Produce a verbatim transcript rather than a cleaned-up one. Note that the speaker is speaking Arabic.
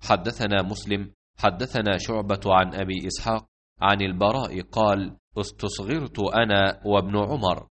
حدثنا مسلم حدثنا شعبة عن أبي إسحاق عن البراء قال: استصغرت أنا وابن عمر